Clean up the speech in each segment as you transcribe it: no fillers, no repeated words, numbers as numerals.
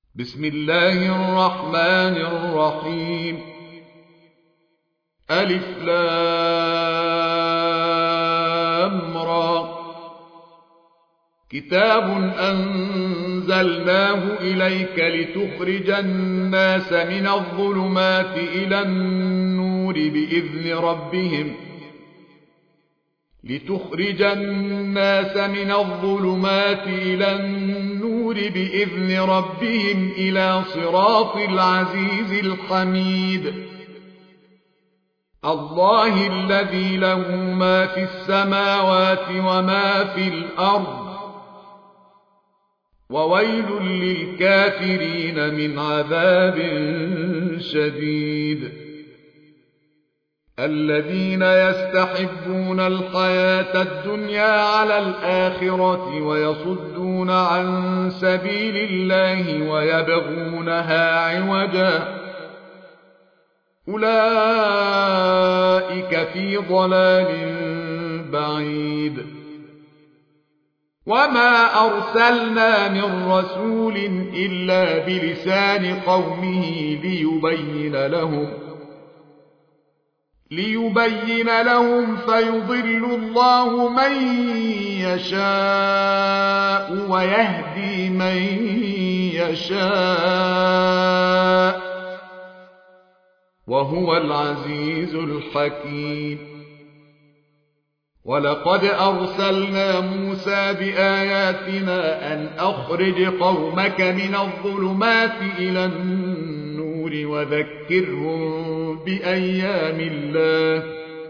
بسم الله الرحمن الرحيم. ألف لام را. كتاب أنزلناه إليك لتخرج الناس من الظلمات إلى النور بإذن ربهم إلى صراط العزيز الحميد. الله الذي له ما في السماوات وما في الأرض، وويل للكافرين من عذاب شديد. الذين يستحبون الحياة الدنيا على الآخرة ويصدون عن سبيل الله ويبغونها عوجا، أولئك في ضلال بعيد. وما أرسلنا من رسول إلا بلسان قومه ليبين لهم فيضل الله من يشاء ويهدي من يشاء، وهو العزيز الحكيم. ولقد أرسلنا موسى بآياتنا أن أخرج قومك من الظلمات إلى النور وذكرهم بأيام الله،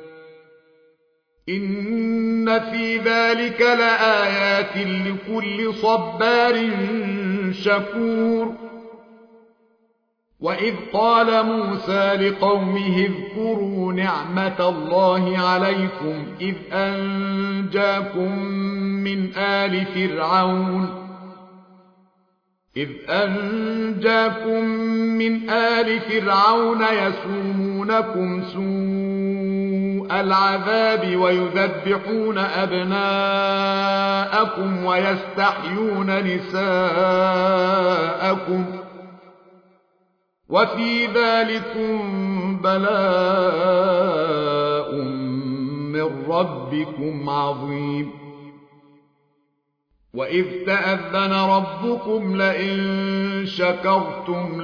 إن في ذلك لآيات لكل صبار شكور. وإذ قال موسى لقومه اذكروا نعمة الله عليكم إذ أنجاكم من آل فرعون يسومونكم سوء العذاب ويذبحون أبناءكم ويستحيون نساءكم، وفي ذلكم بلاء من ربكم عظيم. وإذ تأذن ربكم لئن شكرتم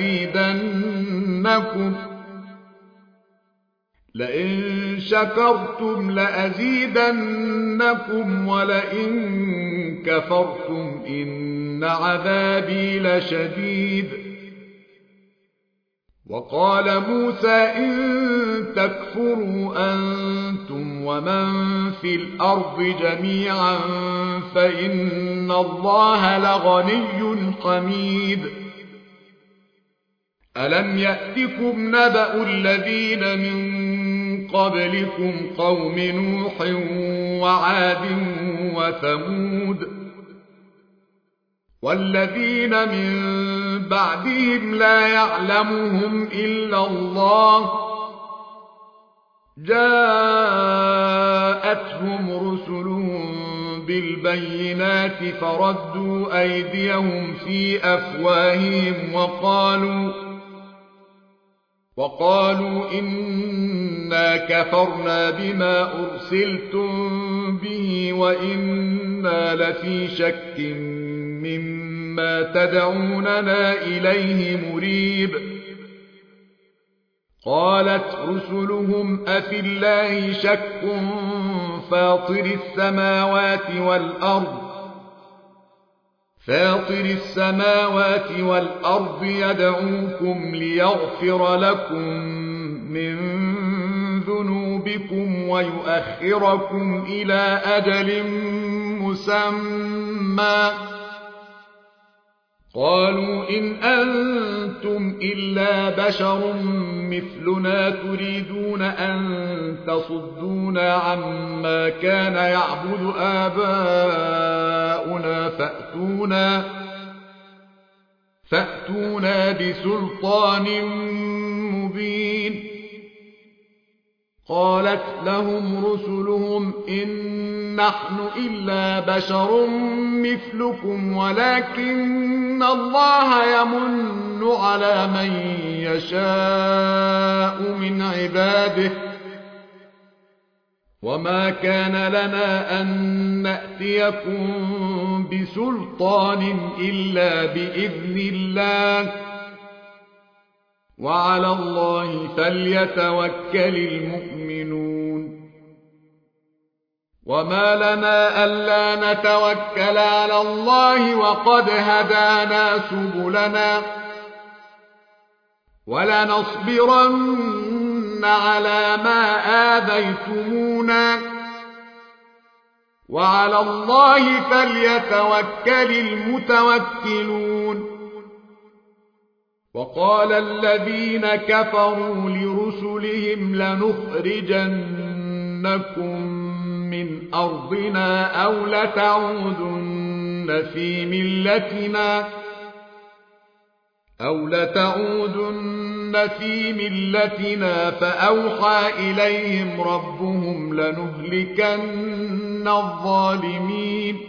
لأزيدنكم ولئن كفرتم إن عذابي لشديد. وقال موسى إن تكفروا أنتم ومن في الأرض جميعا فإن الله لغني حميد. ألم يأتكم نبأ الذين من قبلكم قوم نوح وعاد وثمود والذين من بعدهم لا يعلمهم إلا الله، جاءتهم رسلهم بالبينات فردوا أيديهم في أفواههم وقالوا إنا كفرنا بما أرسلتم به وإنا لفي شك مما تدعوننا إليه مريب. قالت رسلهم أفي الله شك فاطر السماوات والأرض يدعوكم ليغفر لكم من ذنوبكم ويؤخركم إلى أجل مسمى. قالوا إن أنتم إلا بشر مثلنا تريدون أن تصدونا عما كان يعبد آباؤنا فأتونا بسلطان مبين. قالت لهم رسلهم إن نحن إلا بشر مثلكم ولكن الله يمن على من يشاء من عباده وما كان لنا أن نأتيكم بسلطان إلا بإذن الله وعلى الله فليتوكل المؤمنون وما لنا ألا نتوكل على الله وقد هدانا سبلنا ولنصبرن على ما آذيتمونا وعلى الله فليتوكل المتوكلون وقال الذين كفروا لرسلهم لنخرجنكم من أرضنا أو لتعودن في ملتنا فأوحى إليهم ربهم لنهلكن الظالمين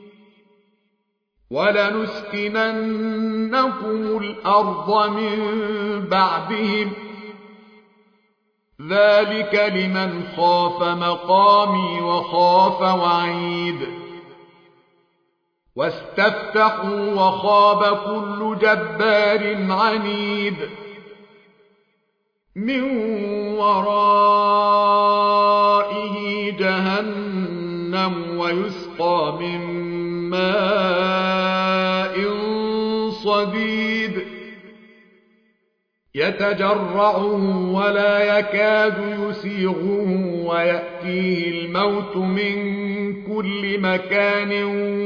ولنسكننكم الأرض من بعدهم ذلك لمن خاف مقامي وخاف وعيد واستفتحوا وخاب كل جبار عنيد من ورائه جهنم ويسقى من ماء صديد يتجرعه ولا يكاد يسيغه ويأتيه الموت من كل مكان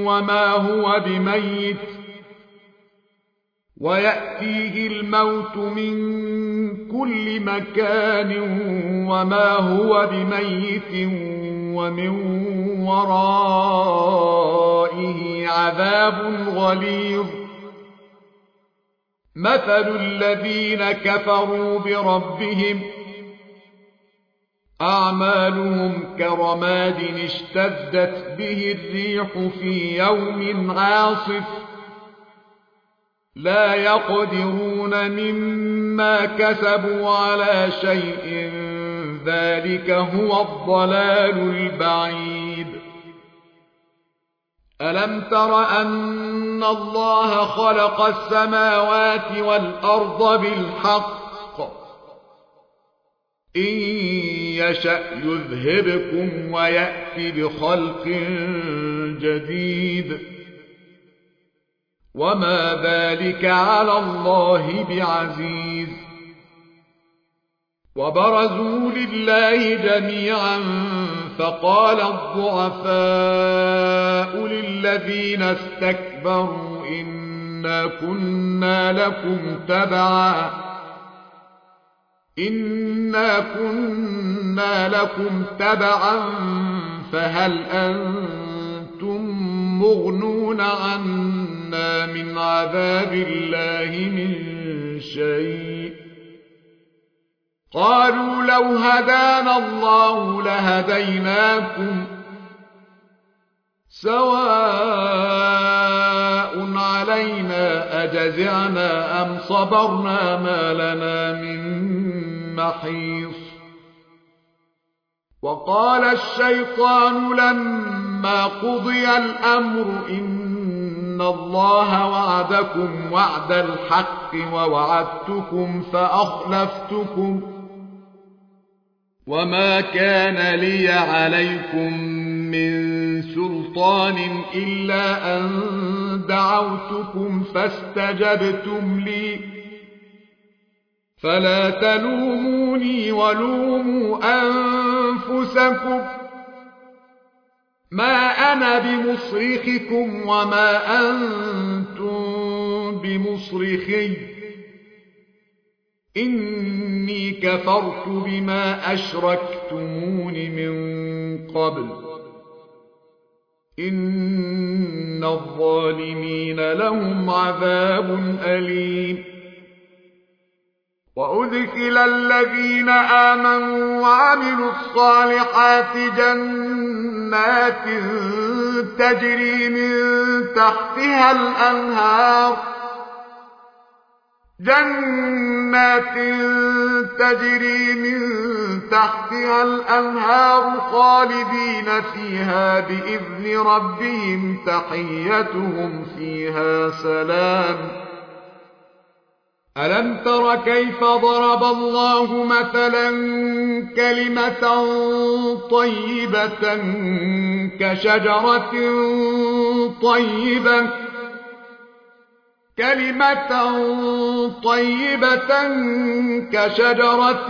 وما هو بميت ومن ورائه عذاب غليظ مثل الذين كفروا بربهم أعمالهم كرماد اشتدت به الريح في يوم عاصف لا يقدرون مما كسبوا على شيء ذلك هو الضلال البعيد ألم تر أن الله خلق السماوات والأرض بالحق إن يشأ يذهبكم ويأتي بخلق جديد وما ذلك على الله بعزيز وبرزوا لله جميعا فقال الضعفاء للذين استكبروا إنا كنا لكم تبعا فهل أنتم مغنون عنا من عذاب الله من شيء قالوا لو هدانا الله لهديناكم سواء علينا أجزعنا أم صبرنا ما لنا من محيص وقال الشيطان لما قضي الأمر إن الله وعدكم وعد الحق ووعدتكم فأخلفتكم وما كان لي عليكم من سلطان إلا أن دعوتكم فاستجبتم لي فلا تلوموني ولوموا أنفسكم ما أنا بمصرخكم وما أنتم بمصرخي إني كفرت بما أشركتمون من قبل إن الظالمين لهم عذاب أليم وأدخل الذين آمنوا وعملوا الصالحات جنات تجري من تحتها الأنهار خالدين فيها بإذن ربهم تحيتهم فيها سلام. ألم تر كيف ضرب الله مثلا كلمة طيبة كشجرة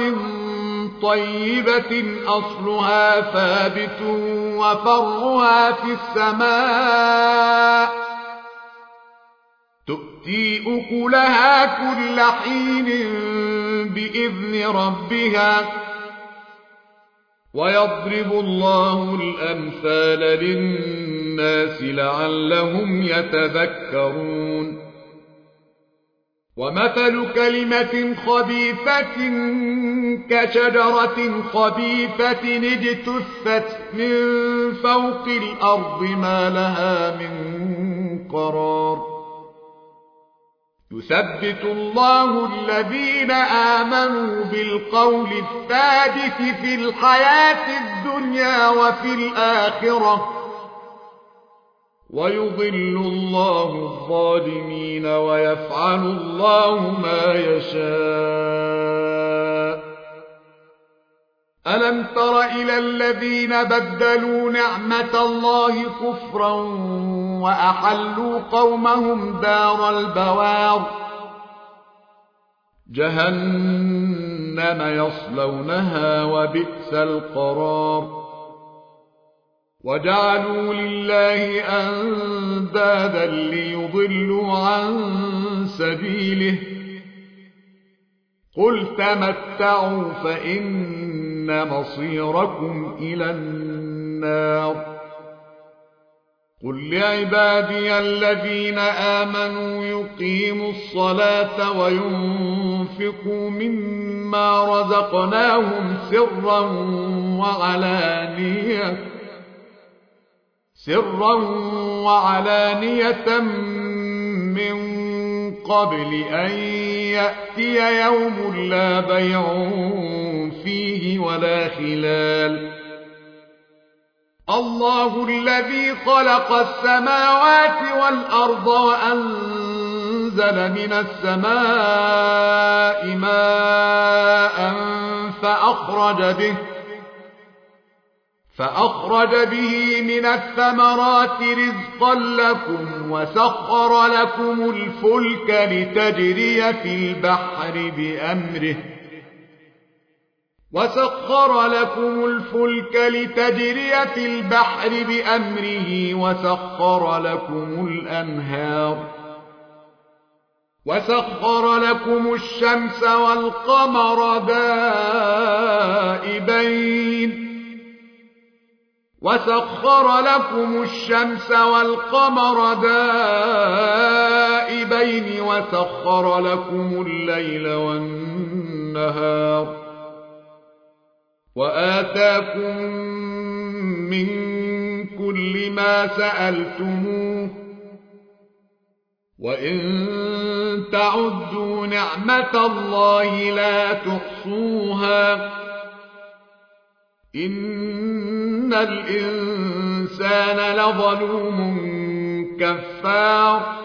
طيبة أصلها ثابت وفرعها في السماء تؤتي أكلها كل حين بإذن ربها ويضرب الله الأمثال للناس لعلهم يتذكرون. ومثل كلمة خبيثة كشجرة خبيثة اجتثت من فوق الأرض ما لها من قرار. يثبت الله الذين آمنوا بالقول الثابت في الحياة الدنيا وفي الآخرة ويضل الله الظالمين ويفعل الله ما يشاء. ألم تر إلى الذين بدلوا نعمة الله كفرا وأحلوا قومهم دار البوار جهنم يصلونها وبئس القرار. وجعلوا لله أندادا ليضلوا عن سبيله قل تمتعوا فإن مصيركم إلى النار. قل لعبادي الذين آمنوا يقيموا الصلاة وينفقوا مما رزقناهم سرا وعلانية من قبل أن يأتي يوم لا بيع فيه ولا خلال. الله الذي خلق السماوات والأرض وأنزل من السماء ماء فأخرج به من الثمرات رزقا لكم وسخر لكم الفلك لتجري في البحر بأمره وسخر لكم الأنهار وسخر لكم الشمس والقمر دائبين وسخر لكم الليل والنهار وآتاكم من كل ما سألتموه وإن تعدوا نعمة الله لا تحصوها إن الإنسان لظلوم كفار.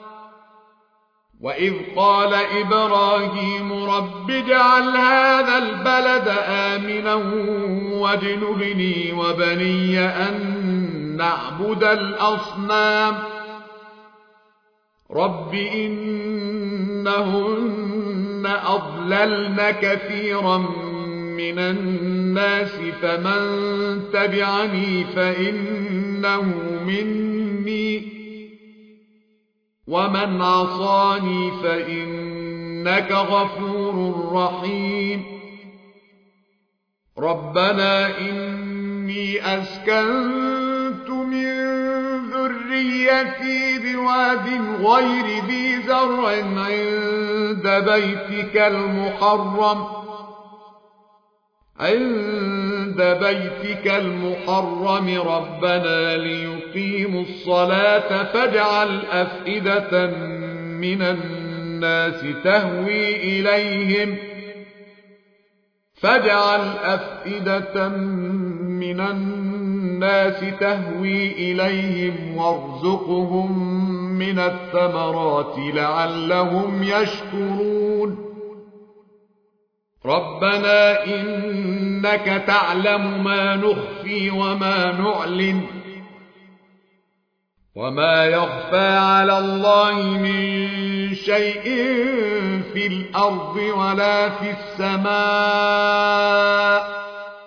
وإذ قال إبراهيم رب اجعل هذا البلد آمنا واجنبني وبني أن نعبد الأصنام رب إنهن أضللن كثيرا من الناس فمن تبعني فإنه مني ومن عصاني فإنك غفور رحيم. ربنا إني أسكنت من ذريتي بواد غير ذي زرع عند عند بيتك المحرم ربنا ليقيموا الصلاة فاجعل أفئدة من الناس تهوي إليهم وارزقهم من الثمرات لعلهم يشكرون ربنا إنك تعلم ما نخفي وما نعلن وما يخفى على الله من شيء في الأرض ولا في السماء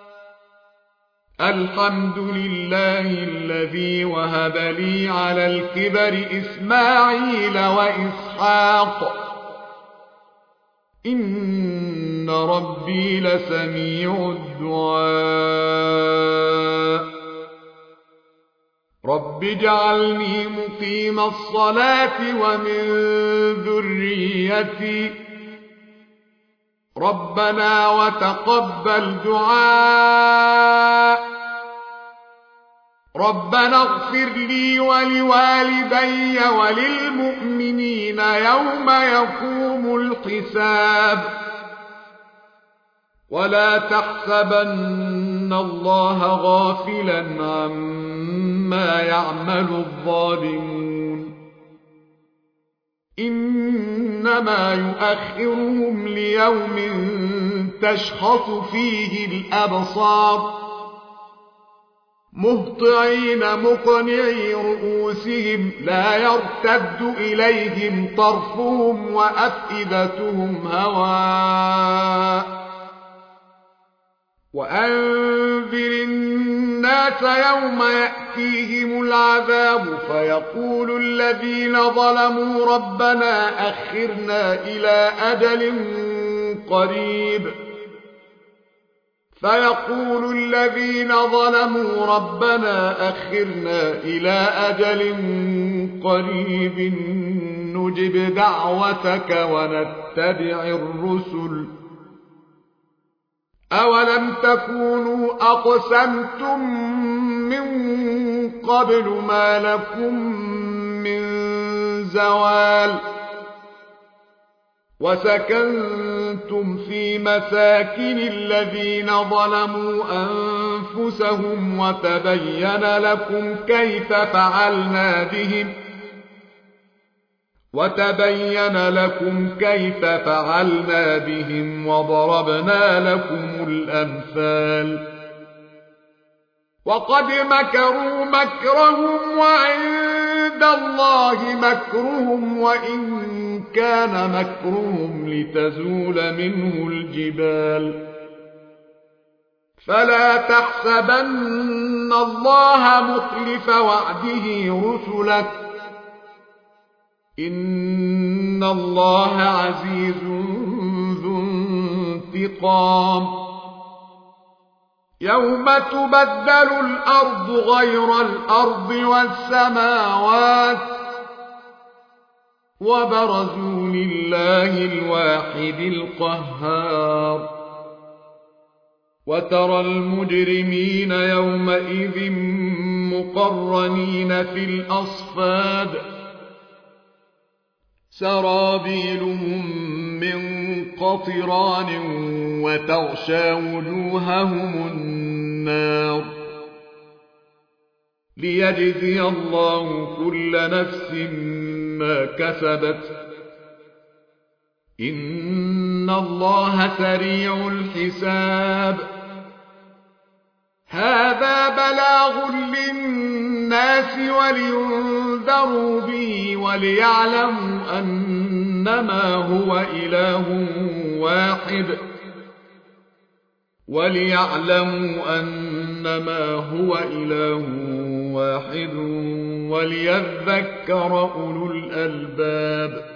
الحمد لله الذي وهب لي على الكبر إسماعيل وإسحاق إن ربي لسميع الدعاء رب اجعلني مقيم الصلاة ومن ذريتي ربنا وتقبل دعاء ربنا اغفر لي ولوالدي وللمؤمنين يوم يقوم الحساب ولا تحسبن الله غافلا عما يعمل الظالمون إنما يؤخرهم ليوم تشخص فيه الأبصار مهطعين مقنعي رؤوسهم لا يرتد إليهم طرفهم وأفئدتهم هواء وأنذر الناس يوم يأتيهم العذاب فيقول الذين ظلموا ربنا أخرنا إلى أجل قريب نجب دعوتك ونتبع الرسل أولم تكونوا أقسمتم من قبل ما لكم من زوال وسكنتم في مساكن الذين ظلموا أنفسهم وتبين لكم كيف فعلنا بهم وضربنا لكم الأمثال وقد مكروا مكرهم وعند الله مكرهم وإن كان مكرهم لتزول منه الجبال فلا تحسبن الله مخلف وعده رسله إن الله عزيز ذو انتقام يوم تبدل الأرض غير الأرض والسماوات وبرزوا لله الواحد القهار وترى المجرمين يومئذ مقرنين في الأصفاد سرابيلهم من قطران وتغشى وجوههم النار ليجزي الله كل نفس ما كسبت إن الله سريع الحساب هذا بلاغ للناس ولينذروا به وليعلموا أنما هو إله واحد وليذكر أولو الألباب